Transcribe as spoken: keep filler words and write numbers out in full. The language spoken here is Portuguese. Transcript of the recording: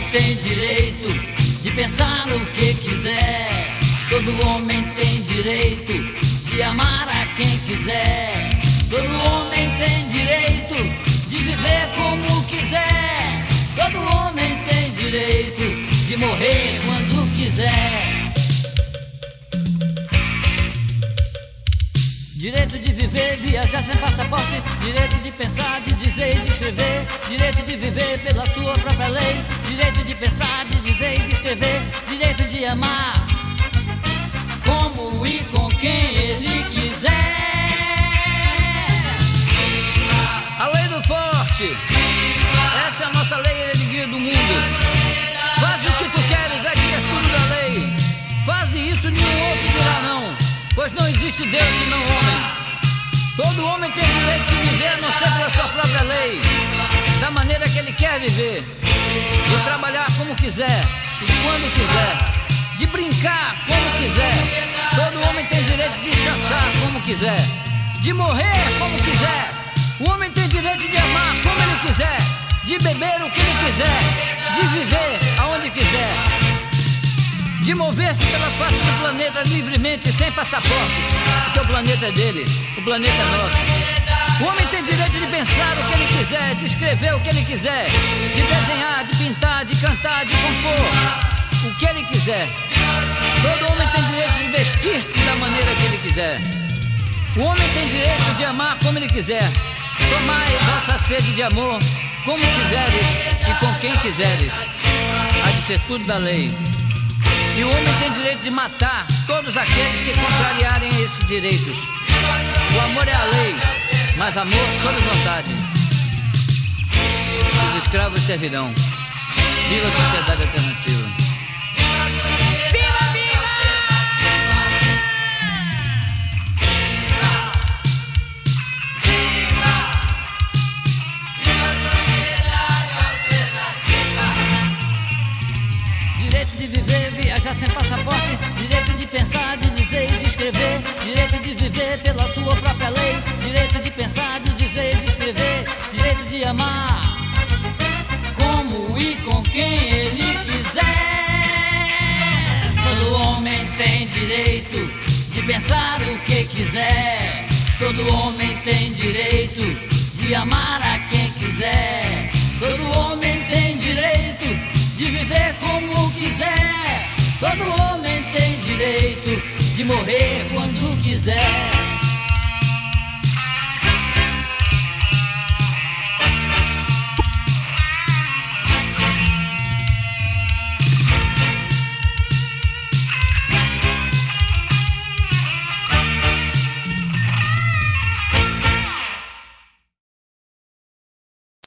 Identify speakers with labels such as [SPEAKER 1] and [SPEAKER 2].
[SPEAKER 1] tem direito de pensar o que quiser. Todo homem tem direito de amar a quem quiser. Todo homem tem direito de viver como quiser. Todo homem tem direito de morrer quando quiser. Direito de viver, viajar sem passaporte. Direito de pensar, de dizer e de escrever. Direito de viver pela sua própria lei. Direito de pensar, de dizer e de escrever. Direito de amar como e com quem ele quiser. A lei do forte, essa é a nossa lei, é a guia do mundo. Faz o que tu queres, é tudo da lei. Faz isso, nenhum outro dirá não, pois não existe Deus e não homem. Todo homem tem direito de viver a não ser pela sua própria lei, da maneira que ele quer viver, de trabalhar como quiser e quando quiser, de brincar como quiser. Todo homem tem direito de descansar como quiser, de morrer como quiser. O homem tem direito de amar como ele quiser, de beber o que ele quiser, de viver aonde quiser, de mover-se pela face do planeta livremente, sem passaportes, porque o planeta é dele, o planeta é nosso. O homem tem direito de pensar o que ele quiser, de escrever o que ele quiser, de desenhar, de pintar, de cantar, de compor o que ele quiser. Todo homem tem direito de vestir-se da maneira que ele quiser. O homem tem direito de amar como ele quiser. Tomai vossa sede de amor como quiseres e com quem quiseres. Há de ser tudo da lei. E o homem tem direito de matar todos aqueles que contrariarem esses direitos. O amor é a lei, mas amor sob vontade. Os escravos servirão. Viva a sociedade alternativa. Viajar sem passaporte, direito de pensar, de dizer e de escrever. Direito de viver pela sua própria lei. Direito de pensar, de dizer e de escrever. Direito de amar como e com quem ele quiser. Todo homem tem direito de pensar o que quiser. Todo homem tem